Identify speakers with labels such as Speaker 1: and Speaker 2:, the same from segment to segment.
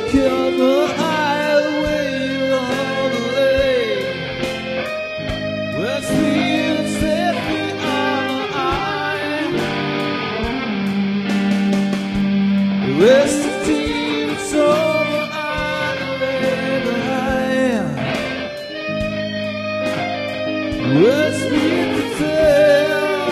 Speaker 1: on the highway on the lake. West Field set me on the eye. West team over on the line. West Field set.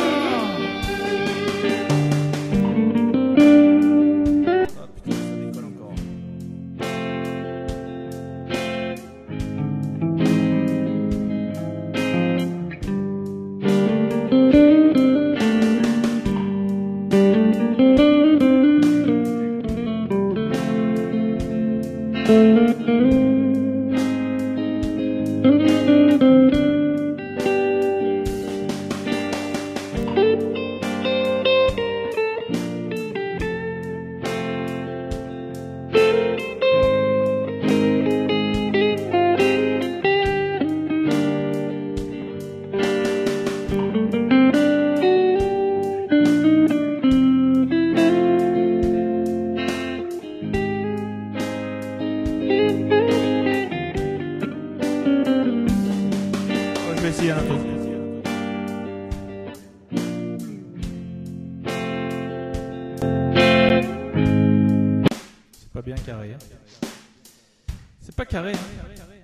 Speaker 2: Je vais essayer un peu. C'est pas bien carré. Hein. C'est pas carré. Hein.